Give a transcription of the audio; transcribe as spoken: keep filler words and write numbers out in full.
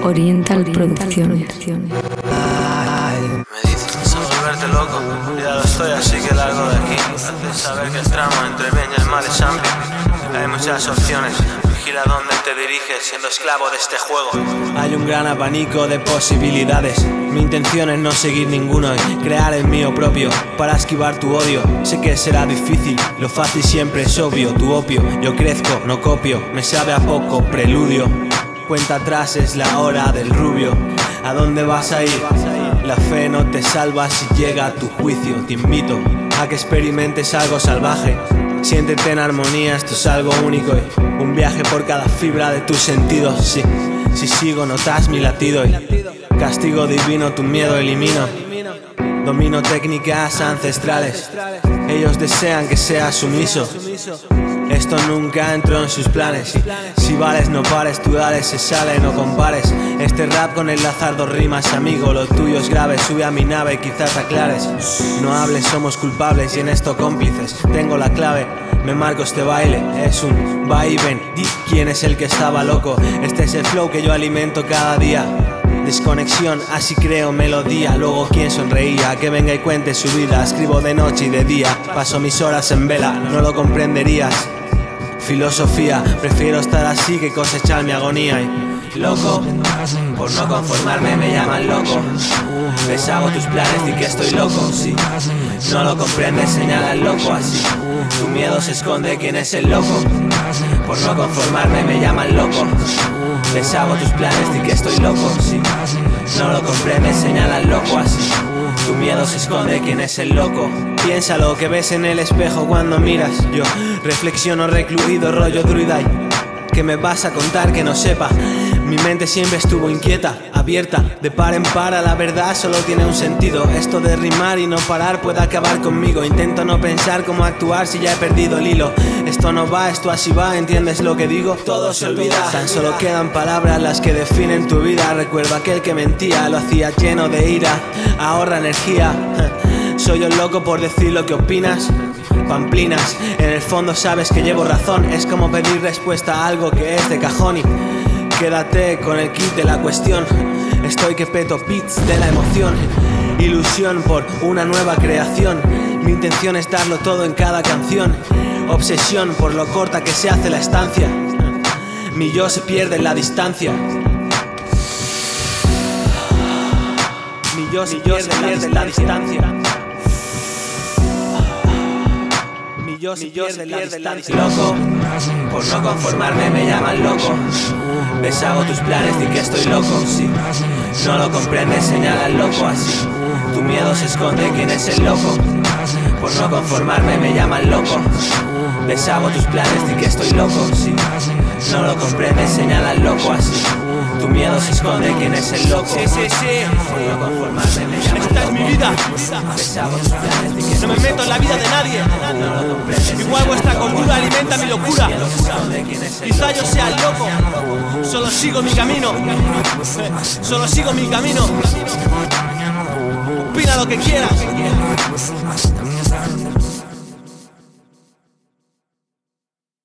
Oriental Producciones. Me dices a volverte loco, ya lo estoy, así que largo de aquí. Haces saber que el tramo entre el bien y el mal es amplio. Hay muchas opciones, vigila dónde te diriges, siendo esclavo de este juego. Hay un gran abanico de posibilidades. Mi intención es no seguir ninguno y crear el mío propio para esquivar tu odio. Sé que será difícil, lo fácil siempre es obvio. Tu opio, yo crezco, no copio, me sabe a poco preludio. Cuenta atrás, es la hora del rubio. ¿A dónde vas a ir? La fe no te salva si llega a tu juicio. Te invito a que experimentes algo salvaje. Siéntete en armonía, esto es algo único y un viaje por cada fibra de tus sentidos. Sí, si sigo notas mi latido y castigo divino tu miedo elimino. Domino técnicas ancestrales, ellos desean que seas sumiso. Esto nunca entró en sus planes y si vales no pares, tú dale, se sale, no compares. Este rap con el azar, dos rimas, amigo, lo tuyo es grave. Sube a mi nave y quizás aclares. No hables, somos culpables y en esto cómplices. Tengo la clave, me marco este baile, es un va y ven. Di quién es el que estaba loco, este es el flow que yo alimento cada día. Desconexión, así creo melodía. Luego quien sonreía, que venga y cuente su vida. Escribo de noche y de día, paso mis horas en vela, no lo comprenderías. Filosofía, prefiero estar así que cosechar mi agonía. Y loco, por no conformarme me llaman loco. Deshago tus planes y que estoy loco, sí. No lo comprendes, señala el loco así. Tu miedo se esconde, ¿quién es el loco? Por no conformarme me llaman loco. Deshago tus planes y que estoy loco, sí. No lo comprendes, señala el loco así. Tu miedo se esconde, ¿quién es el loco? Piensa lo que ves en el espejo cuando miras. Yo reflexiono recluido, rollo druida. ¿Qué me vas a contar que no sepa? Mi mente siempre estuvo inquieta, abierta, de par en par a la verdad solo tiene un sentido. Esto de rimar y no parar puede acabar conmigo. Intento no pensar cómo actuar si ya he perdido el hilo. Esto no va, esto así va, ¿entiendes lo que digo? Todo se olvida, tan solo quedan palabras las que definen tu vida. Recuerdo aquel que mentía, lo hacía lleno de ira. Ahorra energía, soy el loco por decir lo que opinas. Pamplinas, en el fondo sabes que llevo razón. Es como pedir respuesta a algo que es de cajón y quédate con el kit de la cuestión. Estoy que peto beats de la emoción. Ilusión por una nueva creación. Mi intención es darlo todo en cada canción. Obsesión por lo corta que se hace la estancia. Mi yo se pierde en la distancia. Mi yo se pierde en la distancia. Mi yo se pierde en la distancia. Loco, por no conformarme me llaman loco. Deshago tus planes y que estoy loco, sí. No lo comprendes, señala el loco así. Tu miedo se esconde, ¿quién es el loco? Por no conformarme me llaman loco. Deshago tus planes y que estoy loco, sí. No lo comprendes, señala el loco así. Tu miedo se esconde, ¿quién es el loco? Sí, sí, sí. Por no conformarme me llaman Esta es mi vida. Deshago tus planes y que No me meto en la vida de nadie. no lo comprendes. Igual vuestra cordura alimenta mi locura. Quizá yo sea el loco. Solo sigo mi camino. Solo sigo mi camino. Opina lo que quieras.